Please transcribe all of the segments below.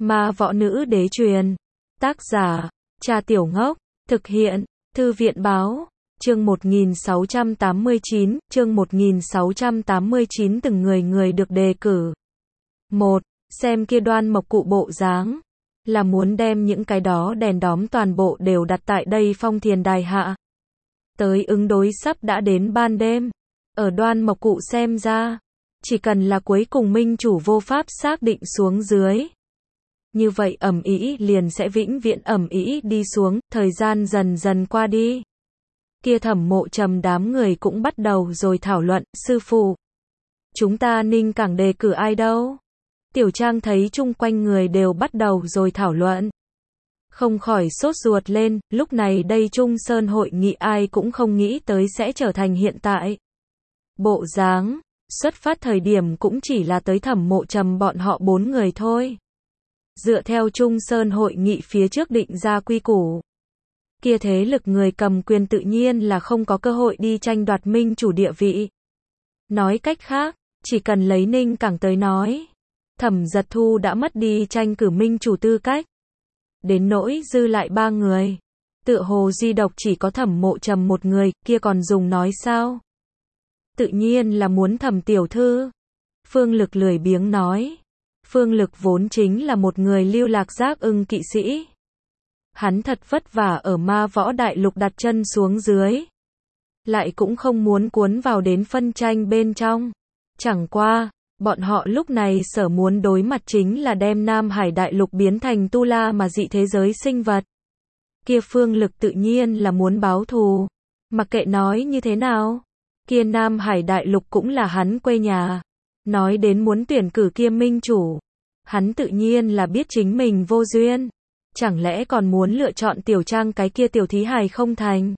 Ma võ nữ đế truyền. Tác giả, Cha Tiểu Ngốc. Thực hiện, Thư viện báo. Chương 1689, chương 1689 từng người được đề cử. 1. Xem kia Đoan Mộc Cụ bộ dáng. Là muốn đem những cái đó đèn đóm toàn bộ đều đặt tại đây Phong Thiền Đài hạ. Tới ứng đối sắp đã đến ban đêm. Ở Đoan Mộc Cụ xem ra, chỉ cần là cuối cùng minh chủ vô pháp xác định xuống dưới. Như vậy ầm ĩ liền sẽ vĩnh viễn ầm ĩ đi xuống, thời gian dần dần qua đi. Kia Thẩm Mộ Trầm đám người cũng bắt đầu rồi thảo luận, sư phụ. Chúng ta Ninh Cảng đề cử ai đâu? Tiểu Trang thấy chung quanh người đều bắt đầu rồi thảo luận. Không khỏi sốt ruột lên, lúc này đây Trung Sơn hội nghị ai cũng không nghĩ tới sẽ trở thành hiện tại. Bộ dáng, xuất phát thời điểm cũng chỉ là tới Thẩm Mộ Trầm bọn họ 4 người thôi. Dựa theo Trung Sơn hội nghị phía trước định ra quy củ. Kia thế lực người cầm quyền tự nhiên là không có cơ hội đi tranh đoạt minh chủ địa vị. Nói cách khác, chỉ cần lấy Ninh Cảng tới nói. Thẩm Giật Thu đã mất đi tranh cử minh chủ tư cách. Đến nỗi dư lại 3 người. Tựa hồ duy độc chỉ có Thẩm Mộ Trầm một người, kia còn dùng nói sao? Tự nhiên là muốn Thẩm tiểu thư. Phương Lực lười biếng nói. Phương Lực vốn chính là một người lưu lạc giác ưng kỵ sĩ. Hắn thật vất vả ở Ma Võ Đại Lục đặt chân xuống dưới. Lại cũng không muốn cuốn vào đến phân tranh bên trong. Chẳng qua, bọn họ lúc này sở muốn đối mặt chính là đem Nam Hải Đại Lục biến thành tu la mà dị thế giới sinh vật. Kia Phương Lực tự nhiên là muốn báo thù. Mặc kệ nói như thế nào, kia Nam Hải Đại Lục cũng là hắn quê nhà. Nói đến muốn tuyển cử kia minh chủ, hắn tự nhiên là biết chính mình vô duyên. Chẳng lẽ còn muốn lựa chọn Tiểu Trang cái kia tiểu thí hài không thành?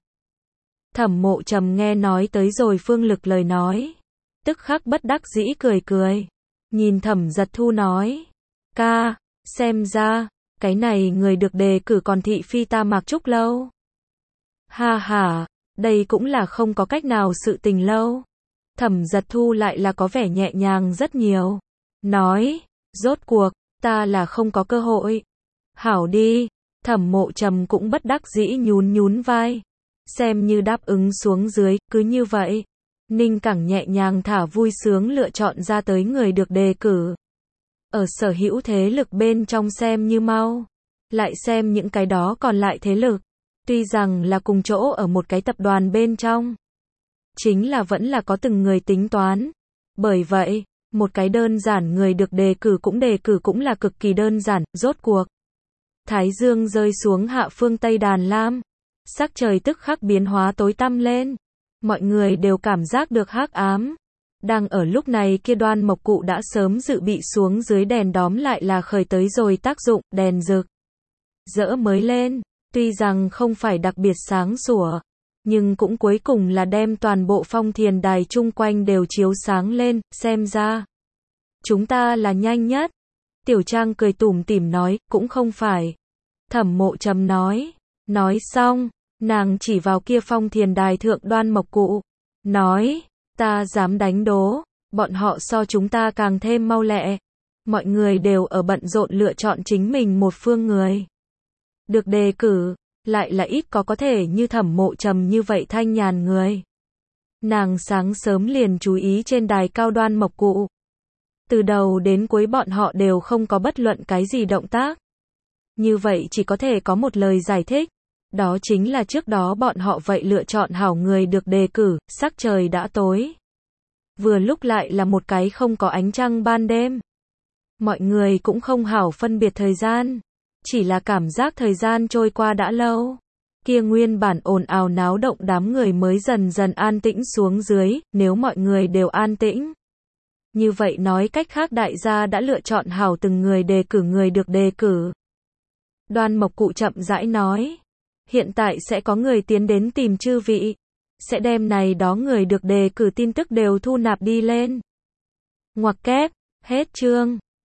Thẩm Mộ Trầm nghe nói tới rồi Phương Lực lời nói. Tức khắc bất đắc dĩ cười cười. Nhìn Thẩm Giật Thu nói. Ca, xem ra, cái này người được đề cử còn thị phi ta Mạc Trúc lâu. Ha ha, đây cũng là không có cách nào sự tình lâu. Thẩm Giật Thu lại là có vẻ nhẹ nhàng rất nhiều. Nói, rốt cuộc, ta là không có cơ hội. Hảo đi, Thẩm Mộ Trầm cũng bất đắc dĩ nhún vai. Xem như đáp ứng xuống dưới, cứ như vậy. Ninh Cảng nhẹ nhàng thả vui sướng lựa chọn ra tới người được đề cử. Ở sở hữu thế lực bên trong xem như mau. Lại xem những cái đó còn lại thế lực. Tuy rằng là cùng chỗ ở một cái tập đoàn bên trong. Chính là vẫn là có từng người tính toán. Bởi vậy, một cái đơn giản người được đề cử cũng là cực kỳ đơn giản, rốt cuộc. Thái dương rơi xuống hạ phương Tây Đàn Lam. Sắc trời tức khắc biến hóa tối tăm lên. Mọi người đều cảm giác được hắc ám. Đang ở lúc này kia Đoan Mộc Cụ đã sớm dự bị xuống dưới đèn đóm lại là khởi tới rồi tác dụng, đèn rực rỡ mới lên. Tuy rằng không phải đặc biệt sáng sủa, nhưng cũng cuối cùng là đem toàn bộ Phong Thiền Đài chung quanh đều chiếu sáng lên, xem ra. Chúng ta là nhanh nhất. Tiểu Trang cười tủm tỉm nói, cũng không phải. Thẩm Mộ Trầm nói. Nói xong, nàng chỉ vào kia Phong Thiền Đài thượng Đoan Mộc Cụ. Nói, ta dám đánh đố, bọn họ so chúng ta càng thêm mau lẹ. Mọi người đều ở bận rộn lựa chọn chính mình một phương người. Được đề cử, lại là ít có thể như Thẩm Mộ Trầm như vậy thanh nhàn người. Nàng sáng sớm liền chú ý trên đài cao Đoan Mộc Cụ. Từ đầu đến cuối bọn họ đều không có bất luận cái gì động tác. Như vậy chỉ có thể có một lời giải thích. Đó chính là trước đó bọn họ vậy lựa chọn hảo người được đề cử, sắc trời đã tối. Vừa lúc lại là một cái không có ánh trăng ban đêm. Mọi người cũng không hảo phân biệt thời gian. Chỉ là cảm giác thời gian trôi qua đã lâu. Kia nguyên bản ồn ào náo động đám người mới dần dần an tĩnh xuống dưới, nếu mọi người đều an tĩnh. Như vậy nói cách khác đại gia đã lựa chọn hảo từng người đề cử người được đề cử. Đoan Mộc Cụ chậm rãi nói. Hiện tại sẽ có người tiến đến tìm chư vị. Sẽ đem này đó người được đề cử tin tức đều thu nạp đi lên. Ngoặc kép, hết chương.